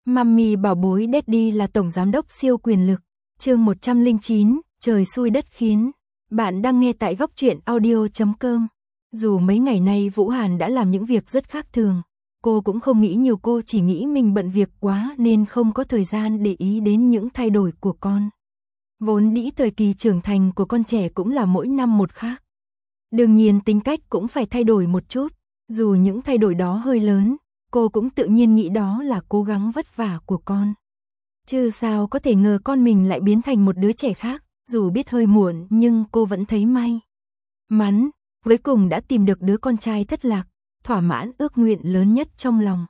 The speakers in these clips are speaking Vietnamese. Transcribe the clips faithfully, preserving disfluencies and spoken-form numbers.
Mummy bảo bối Daddy là tổng giám đốc siêu quyền lực. Chương một trăm lẻ chín, trời xui đất khiến. Bạn đang nghe tại góc truyện audio chấm com. Dù mấy ngày nay Vũ Hàn đã làm những việc rất khác thường, cô cũng không nghĩ nhiều, cô chỉ nghĩ mình bận việc quá nên không có thời gian để ý đến những thay đổi của con. Vốn dĩ thời kỳ trưởng thành của con trẻ cũng là mỗi năm một khác. Đương nhiên tính cách cũng phải thay đổi một chút, dù những thay đổi đó hơi lớn, cô cũng tự nhiên nghĩ đó là cố gắng vất vả của con. Chứ sao có thể ngờ con mình lại biến thành một đứa trẻ khác, dù biết hơi muộn nhưng cô vẫn thấy may mắn, cuối cùng đã tìm được đứa con trai thất lạc, thỏa mãn ước nguyện lớn nhất trong lòng.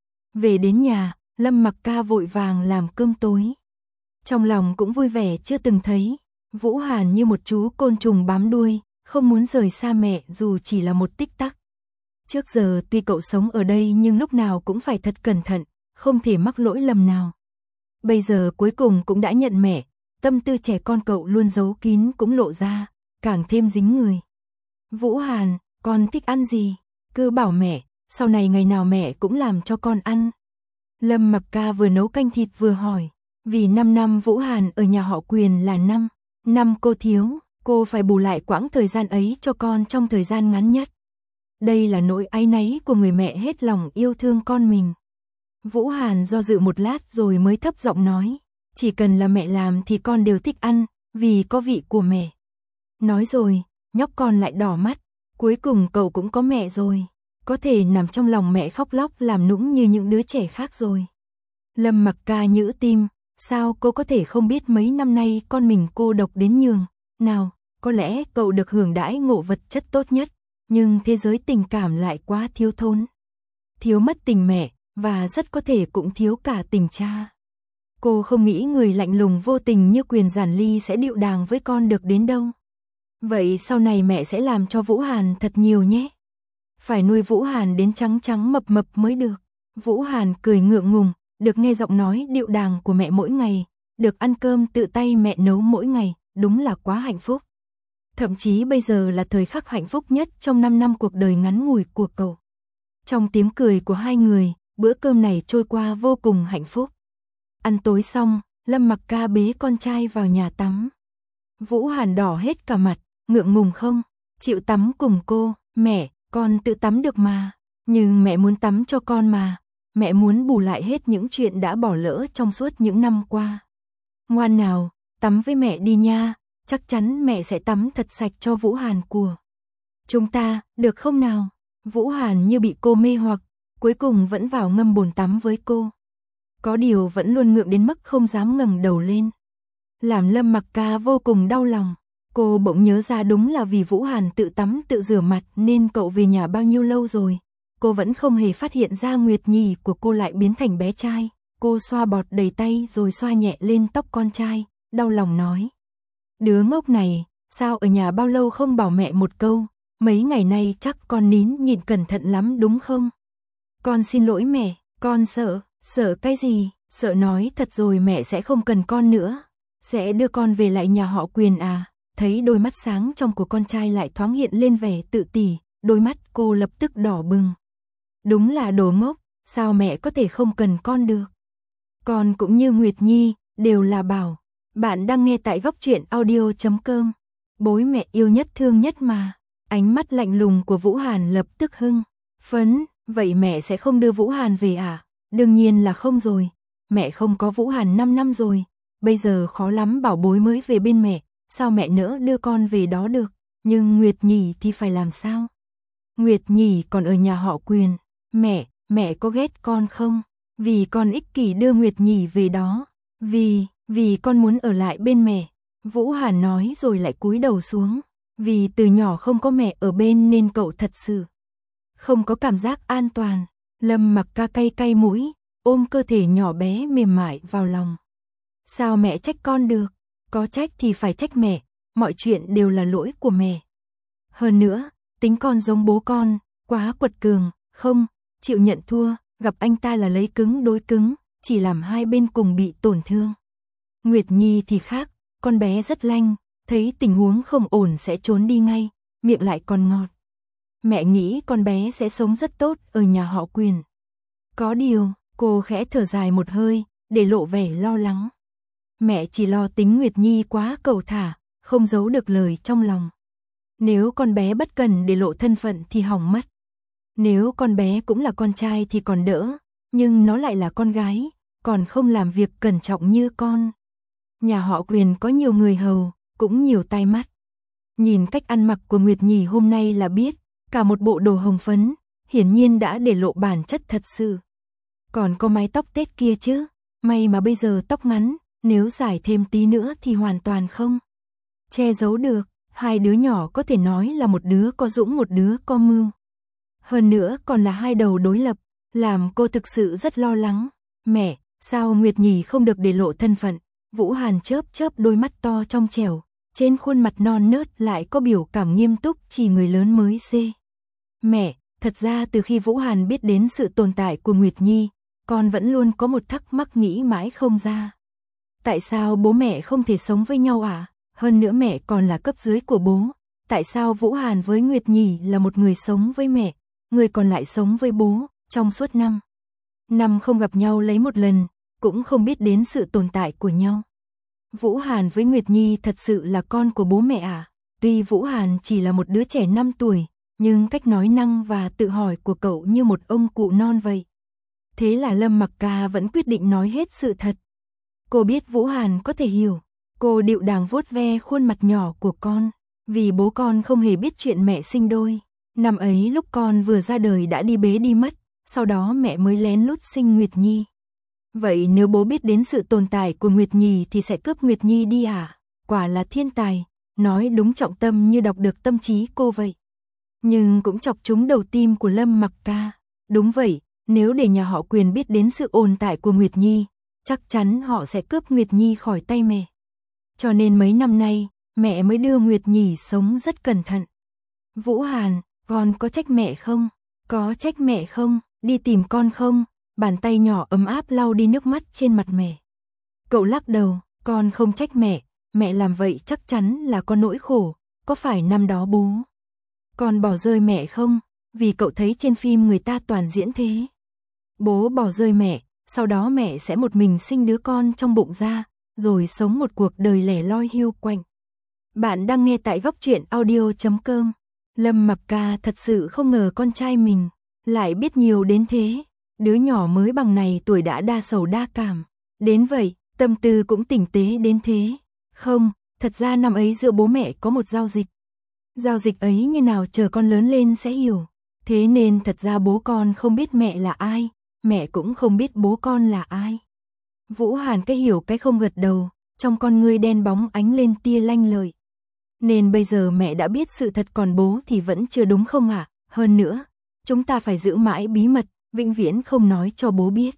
Về đến nhà, Lâm Mặc Ca vội vàng làm cơm tối. Trong lòng cũng vui vẻ chưa từng thấy, Vũ Hàn như một chú côn trùng bám đuôi, không muốn rời xa mẹ dù chỉ là một tích tắc. Trước giờ tuy cậu sống ở đây nhưng lúc nào cũng phải thật cẩn thận, không thể mắc lỗi lầm nào. Bây giờ cuối cùng cũng đã nhận mẹ, tâm tư trẻ con cậu luôn giấu kín cũng lộ ra, càng thêm dính người. Vũ Hàn, con thích ăn gì? Cứ bảo mẹ, sau này ngày nào mẹ cũng làm cho con ăn. Lâm Mặc Ca vừa nấu canh thịt vừa hỏi, vì năm năm Vũ Hàn ở nhà họ Quyền là năm năm cô thiếu, cô phải bù lại quãng thời gian ấy cho con trong thời gian ngắn nhất. Đây là nỗi áy náy của người mẹ hết lòng yêu thương con mình. Vũ Hàn do dự một lát rồi mới thấp giọng nói, chỉ cần là mẹ làm thì con đều thích ăn, vì có vị của mẹ. Nói rồi, nhóc con lại đỏ mắt, cuối cùng cậu cũng có mẹ rồi, có thể nằm trong lòng mẹ khóc lóc làm nũng như những đứa trẻ khác rồi. Lâm Mặc Ca nhữ tim, sao cô có thể không biết mấy năm nay con mình cô độc đến nhường nào, có lẽ cậu được hưởng đãi ngộ vật chất tốt nhất, nhưng thế giới tình cảm lại quá thiếu thốn. Thiếu mất tình mẹ, và rất có thể cũng thiếu cả tình cha. Cô không nghĩ người lạnh lùng vô tình như Quyền Giản Ly sẽ điệu đàng với con được đến đâu. Vậy sau này mẹ sẽ làm cho Vũ Hàn thật nhiều nhé. Phải nuôi Vũ Hàn đến trắng trắng mập mập mới được. Vũ Hàn cười ngượng ngùng, được nghe giọng nói điệu đàng của mẹ mỗi ngày, được ăn cơm tự tay mẹ nấu mỗi ngày, đúng là quá hạnh phúc. Thậm chí bây giờ là thời khắc hạnh phúc nhất trong năm năm cuộc đời ngắn ngủi của cậu. Trong tiếng cười của hai người, bữa cơm này trôi qua vô cùng hạnh phúc. Ăn tối xong, Lâm Mặc Ca bế con trai vào nhà tắm. Vũ Hàn đỏ hết cả mặt, ngượng ngùng không chịu tắm cùng cô. Mẹ, con tự tắm được mà, nhưng mẹ muốn tắm cho con mà, mẹ muốn bù lại hết những chuyện đã bỏ lỡ trong suốt những năm qua. Ngoan nào, tắm với mẹ đi nha, chắc chắn mẹ sẽ tắm thật sạch cho Vũ Hàn của chúng ta, được không nào? Vũ Hàn như bị cô mê hoặc, cuối cùng vẫn vào ngâm bồn tắm với cô. Có điều vẫn luôn ngượng đến mức không dám ngẩng đầu lên. Làm Lâm Mặc Ca vô cùng đau lòng. Cô bỗng nhớ ra đúng là vì Vũ Hàn tự tắm tự rửa mặt nên cậu về nhà bao nhiêu lâu rồi. Cô vẫn không hề phát hiện ra Nguyệt Nhì của cô lại biến thành bé trai. Cô xoa bọt đầy tay rồi xoa nhẹ lên tóc con trai, đau lòng nói. Đứa ngốc này, sao ở nhà bao lâu không bảo mẹ một câu, mấy ngày nay chắc con nín nhịn cẩn thận lắm đúng không? Con xin lỗi mẹ, con sợ, sợ cái gì, sợ nói thật rồi mẹ sẽ không cần con nữa, sẽ đưa con về lại nhà họ Quyền à? Thấy đôi mắt sáng trong của con trai lại thoáng hiện lên vẻ tự tỷ, đôi mắt cô lập tức đỏ bừng. Đúng là đồ ngốc, sao mẹ có thể không cần con được? Con cũng như Nguyệt Nhi, đều là bảo. Bạn đang nghe tại góc truyện audio chấm com. Bối mẹ yêu nhất thương nhất mà. Ánh mắt lạnh lùng của Vũ Hàn lập tức hưng phấn, vậy mẹ sẽ không đưa Vũ Hàn về à? Đương nhiên là không rồi, mẹ không có Vũ Hàn năm năm rồi, bây giờ khó lắm bảo bối mới về bên mẹ, sao mẹ nỡ đưa con về đó được, nhưng Nguyệt Nhì thì phải làm sao? Nguyệt Nhì còn ở nhà họ Quyền, mẹ, mẹ có ghét con không? Vì con ích kỷ đưa Nguyệt Nhì về đó, vì, vì con muốn ở lại bên mẹ. Vũ Hàn nói rồi lại cúi đầu xuống, vì từ nhỏ không có mẹ ở bên nên cậu thật sự không có cảm giác an toàn. Lâm Mặc Ca cay cay mũi, ôm cơ thể nhỏ bé mềm mại vào lòng. Sao mẹ trách con được? Có trách thì phải trách mẹ, mọi chuyện đều là lỗi của mẹ. Hơn nữa, tính con giống bố con, quá quật cường, không chịu nhận thua, gặp anh ta là lấy cứng đối cứng, chỉ làm hai bên cùng bị tổn thương. Nguyệt Nhi thì khác, con bé rất lanh, thấy tình huống không ổn sẽ trốn đi ngay, miệng lại còn ngọt. Mẹ nghĩ con bé sẽ sống rất tốt ở nhà họ Quyền. Có điều, Cô khẽ thở dài một hơi, để lộ vẻ lo lắng. Mẹ chỉ lo tính Nguyệt Nhi quá cẩu thả, không giấu được lời trong lòng. Nếu con bé bất cần để lộ thân phận thì hỏng mất. Nếu con bé cũng là con trai thì còn đỡ, nhưng nó lại là con gái, còn không làm việc cẩn trọng như con. Nhà họ Quyền có nhiều người hầu, cũng nhiều tai mắt. Nhìn cách ăn mặc của Nguyệt Nhi hôm nay là biết, cả một bộ đồ hồng phấn, hiển nhiên đã để lộ bản chất thật sự. Còn có mái tóc tết kia chứ, may mà bây giờ tóc ngắn, nếu dài thêm tí nữa thì hoàn toàn không che giấu được. Hai đứa nhỏ có thể nói là một đứa có dũng một đứa có mưu. Hơn nữa còn là hai đầu đối lập, làm cô thực sự rất lo lắng. Mẹ, sao Nguyệt Nhi không được để lộ thân phận? Vũ Hàn chớp chớp đôi mắt to trong trẻo, trên khuôn mặt non nớt lại có biểu cảm nghiêm túc chỉ người lớn mới xê. Mẹ, thật ra từ khi Vũ Hàn biết đến sự tồn tại của Nguyệt Nhi, con vẫn luôn có một thắc mắc nghĩ mãi không ra. Tại sao bố mẹ không thể sống với nhau à? Hơn nữa mẹ còn là cấp dưới của bố. Tại sao Vũ Hàn với Nguyệt Nhi là một người sống với mẹ, người còn lại sống với bố, trong suốt năm năm không gặp nhau lấy một lần, cũng không biết đến sự tồn tại của nhau. Vũ Hàn với Nguyệt Nhi thật sự là con của bố mẹ à? Tuy Vũ Hàn chỉ là một đứa trẻ năm tuổi, nhưng cách nói năng và tự hỏi của cậu như một ông cụ non vậy. Thế là Lâm Mặc Ca vẫn quyết định nói hết sự thật. Cô biết Vũ Hàn có thể hiểu. Cô dịu dàng vuốt ve khuôn mặt nhỏ của con. Vì bố con không hề biết chuyện mẹ sinh đôi. Năm ấy lúc con vừa ra đời đã đi bế đi mất, sau đó mẹ mới lén lút sinh Nguyệt Nhi. Vậy nếu bố biết đến sự tồn tại của Nguyệt Nhi thì sẽ cướp Nguyệt Nhi đi à? Quả là thiên tài, nói đúng trọng tâm như đọc được tâm trí cô vậy. Nhưng cũng chọc trúng đầu tim của Lâm Mặc Ca. Đúng vậy, nếu để nhà họ Quyền biết đến sự tồn tại của Nguyệt Nhi, chắc chắn họ sẽ cướp Nguyệt Nhi khỏi tay mẹ. Cho nên mấy năm nay, mẹ mới đưa Nguyệt Nhi sống rất cẩn thận. Vũ Hàn, con có trách mẹ không? Có trách mẹ không? Đi tìm con không? Bàn tay nhỏ ấm áp lau đi nước mắt trên mặt mẹ. Cậu lắc đầu, con không trách mẹ, mẹ làm vậy chắc chắn là có nỗi khổ, có phải năm đó bố con bỏ rơi mẹ không? Vì cậu thấy trên phim người ta toàn diễn thế. Bố bỏ rơi mẹ, sau đó mẹ sẽ một mình sinh đứa con trong bụng ra, rồi sống một cuộc đời lẻ loi hiu quạnh. Bạn đang nghe tại góc truyện audio chấm com. Lâm Mặc Ca thật sự không ngờ con trai mình lại biết nhiều đến thế. Đứa nhỏ mới bằng này tuổi đã đa sầu đa cảm. Đến vậy, tâm tư cũng tinh tế đến thế. Không, thật ra năm ấy giữa bố mẹ có một giao dịch. Giao dịch ấy như nào chờ con lớn lên sẽ hiểu. Thế nên thật ra bố con không biết mẹ là ai, mẹ cũng không biết bố con là ai. Vũ Hàn cái hiểu cái không gật đầu, trong con ngươi đen bóng ánh lên tia lanh lợi. Nên bây giờ mẹ đã biết sự thật còn bố thì vẫn chưa đúng không ạ? À? Hơn nữa, chúng ta phải giữ mãi bí mật, vĩnh viễn không nói cho bố biết.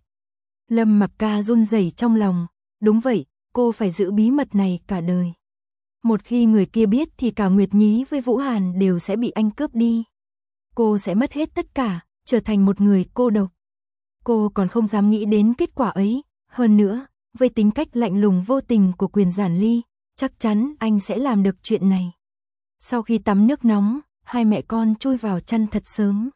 Lâm Mặc Ca run rẩy trong lòng, đúng vậy, cô phải giữ bí mật này cả đời. Một khi người kia biết thì cả Nguyệt Nhi với Vũ Hàn đều sẽ bị anh cướp đi. Cô sẽ mất hết tất cả, trở thành một người cô độc. Cô còn không dám nghĩ đến kết quả ấy, hơn nữa, với tính cách lạnh lùng vô tình của Quyền Giản Ly, chắc chắn anh sẽ làm được chuyện này. Sau khi tắm nước nóng, hai mẹ con chui vào chăn thật sớm.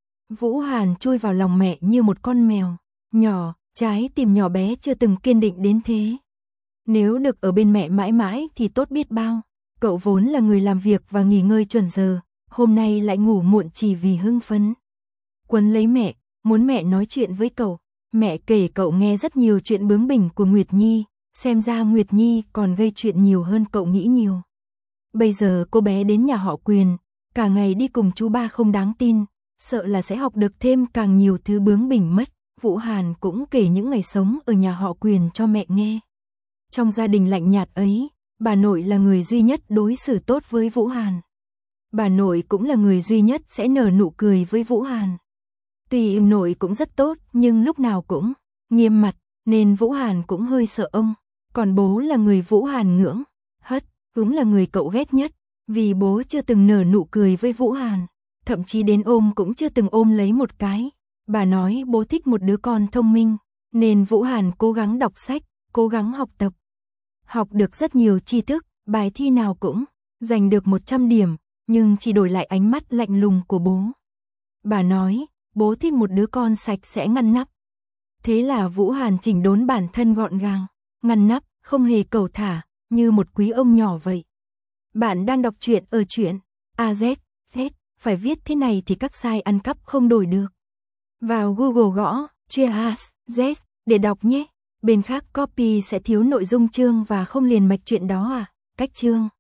Vũ Hàn chui vào lòng mẹ như một con mèo nhỏ, trái tim nhỏ bé chưa từng kiên định đến thế. Nếu được ở bên mẹ mãi mãi thì tốt biết bao. Cậu vốn là người làm việc và nghỉ ngơi chuẩn giờ, hôm nay lại ngủ muộn chỉ vì hưng phấn. Quấn lấy mẹ, muốn mẹ nói chuyện với cậu. Mẹ kể cậu nghe rất nhiều chuyện bướng bỉnh của Nguyệt Nhi, xem ra Nguyệt Nhi còn gây chuyện nhiều hơn cậu nghĩ nhiều. Bây giờ cô bé đến nhà họ Quyền, cả ngày đi cùng chú ba không đáng tin, sợ là sẽ học được thêm càng nhiều thứ bướng bỉnh mất. Vũ Hàn cũng kể những ngày sống ở nhà họ Quyền cho mẹ nghe. Trong gia đình lạnh nhạt ấy, bà nội là người duy nhất đối xử tốt với Vũ Hàn. Bà nội cũng là người duy nhất sẽ nở nụ cười với Vũ Hàn. Tuy ông nội cũng rất tốt, nhưng lúc nào cũng nghiêm mặt, nên Vũ Hàn cũng hơi sợ ông. Còn bố là người Vũ Hàn ngưỡng, hất, cũng là người cậu ghét nhất, vì bố chưa từng nở nụ cười với Vũ Hàn, thậm chí đến ôm cũng chưa từng ôm lấy một cái. Bà nói bố thích một đứa con thông minh, nên Vũ Hàn cố gắng đọc sách, cố gắng học tập. Học được rất nhiều tri thức, bài thi nào cũng giành được một trăm điểm, nhưng chỉ đổi lại ánh mắt lạnh lùng của bố. Bà nói, bố thích một đứa con sạch sẽ ngăn nắp. Thế là Vũ Hàn chỉnh đốn bản thân gọn gàng, ngăn nắp, không hề cẩu thả, như một quý ông nhỏ vậy. Bạn đang đọc truyện ở truyện a zét, Z, phải viết thế này thì các site ăn cắp không đổi được. Vào Google gõ Cheers Z để đọc nhé. Bên khác copy sẽ thiếu nội dung chương và không liền mạch chuyện đó à. Cách chương